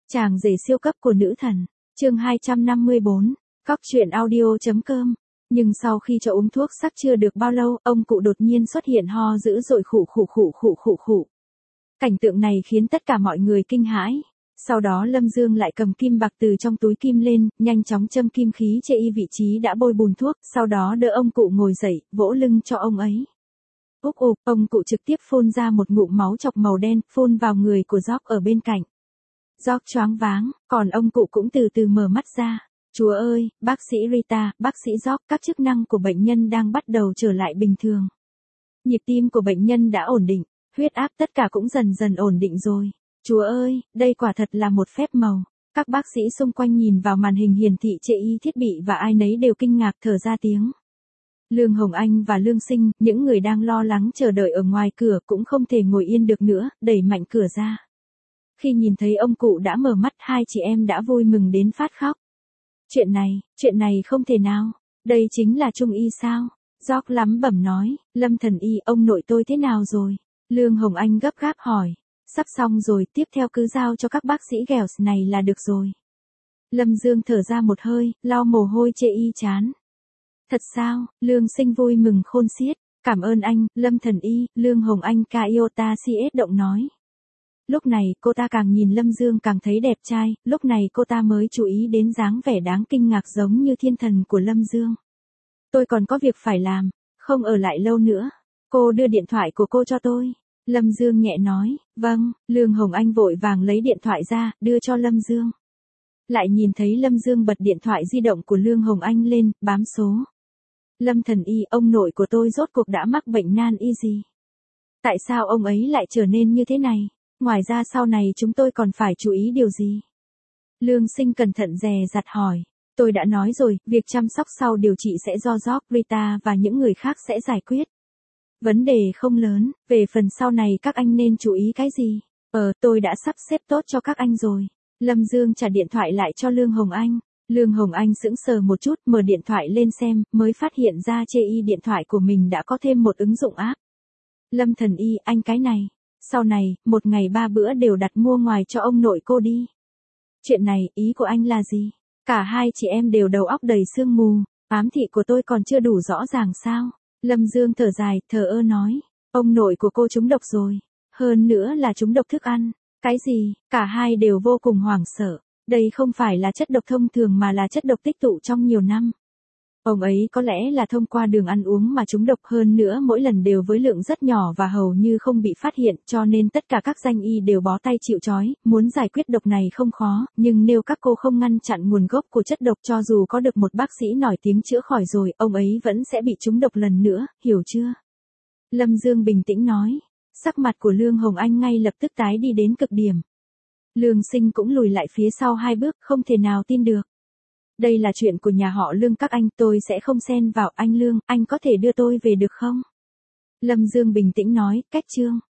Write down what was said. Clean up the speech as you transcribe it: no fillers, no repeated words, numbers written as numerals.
Chàng rể siêu cấp của nữ thần. Chương 254. Cóc truyện audio.com. Nhưng sau khi cho uống thuốc sắc chưa được bao lâu, ông cụ đột nhiên xuất hiện ho dữ dội khụ. Cảnh tượng này khiến tất cả mọi người kinh hãi. Sau đó Lâm Dương lại cầm kim bạc từ trong túi kim lên, nhanh chóng châm kim khí chê y vị trí đã bôi bùn thuốc, sau đó đỡ ông cụ ngồi dậy, vỗ lưng cho ông ấy. Úp ụp, ông cụ trực tiếp phun ra một ngụm máu chọc màu đen, phun vào người của George ở bên cạnh. George choáng váng, còn ông cụ cũng từ từ mở mắt ra. Chúa ơi, bác sĩ Rita, bác sĩ George, các chức năng của bệnh nhân đang bắt đầu trở lại bình thường. Nhịp tim của bệnh nhân đã ổn định, huyết áp tất cả cũng dần dần ổn định rồi. Chúa ơi, đây quả thật là một phép màu. Các bác sĩ xung quanh nhìn vào màn hình hiển thị chê y thiết bị và ai nấy đều kinh ngạc thở ra tiếng. Lương Hồng Anh và Lương Sinh, những người đang lo lắng chờ đợi ở ngoài cửa cũng không thể ngồi yên được nữa, đẩy mạnh cửa ra. Khi nhìn thấy ông cụ đã mở mắt, hai chị em đã vui mừng đến phát khóc. Chuyện này không thể nào, đây chính là Trung y sao? George lắm bẩm nói, Lâm thần y, ông nội tôi thế nào rồi? Lương Hồng Anh gấp gáp hỏi. Sắp xong rồi, tiếp theo cứ giao cho các bác sĩ Gels này là được rồi. Lâm Dương thở ra một hơi, lau mồ hôi chê y chán. Thật sao? Lương Sinh vui mừng khôn xiết. Cảm ơn anh, Lâm thần y. Lương Hồng Anh Kaiota CS động nói. Lúc này cô ta càng nhìn Lâm Dương càng thấy đẹp trai, lúc này cô ta mới chú ý đến dáng vẻ đáng kinh ngạc giống như thiên thần của Lâm Dương. Tôi còn có việc phải làm, không ở lại lâu nữa. Cô đưa điện thoại của cô cho tôi. Lâm Dương nhẹ nói, vâng. Lương Hồng Anh vội vàng lấy điện thoại ra, đưa cho Lâm Dương. Lại nhìn thấy Lâm Dương bật điện thoại di động của Lương Hồng Anh lên, bám số. Lâm thần y, ông nội của tôi rốt cuộc đã mắc bệnh nan y gì? Tại sao ông ấy lại trở nên như thế này? Ngoài ra sau này chúng tôi còn phải chú ý điều gì? Lương Sinh cẩn thận dè dặt hỏi. Tôi đã nói rồi, việc chăm sóc sau điều trị sẽ do George, Rita và những người khác sẽ giải quyết. Vấn đề không lớn, về phần sau này các anh nên chú ý cái gì? Tôi đã sắp xếp tốt cho các anh rồi. Lâm Dương trả điện thoại lại cho Lương Hồng Anh. Lương Hồng Anh sững sờ một chút, mở điện thoại lên xem, mới phát hiện ra chê y điện thoại của mình đã có thêm một ứng dụng app. Lâm thần y, anh cái này. Sau này, một ngày 3 bữa đều đặt mua ngoài cho ông nội cô đi. Chuyện này, ý của anh là gì? Cả hai chị em đều đầu óc đầy sương mù, ám thị của tôi còn chưa đủ rõ ràng sao? Lâm Dương thở dài, thờ ơ nói. Ông nội của cô trúng độc rồi. Hơn nữa là trúng độc thức ăn. Cái gì? Cả hai đều vô cùng hoảng sợ. Đây không phải là chất độc thông thường mà là chất độc tích tụ trong nhiều năm. Ông ấy có lẽ là thông qua đường ăn uống mà trúng độc, hơn nữa mỗi lần đều với lượng rất nhỏ và hầu như không bị phát hiện, cho nên tất cả các danh y đều bó tay chịu trói. Muốn giải quyết độc này không khó, nhưng nếu các cô không ngăn chặn nguồn gốc của chất độc, cho dù có được một bác sĩ nổi tiếng chữa khỏi rồi, ông ấy vẫn sẽ bị trúng độc lần nữa, hiểu chưa? Lâm Dương bình tĩnh nói. Sắc mặt của Lương Hồng Anh ngay lập tức tái đi đến cực điểm. Lương Sinh cũng lùi lại phía sau 2 bước, không thể nào tin được. Đây là chuyện của nhà họ Lương các anh, tôi sẽ không xen vào. Anh Lương, anh có thể đưa tôi về được không? Lâm Dương bình tĩnh nói, cách chương.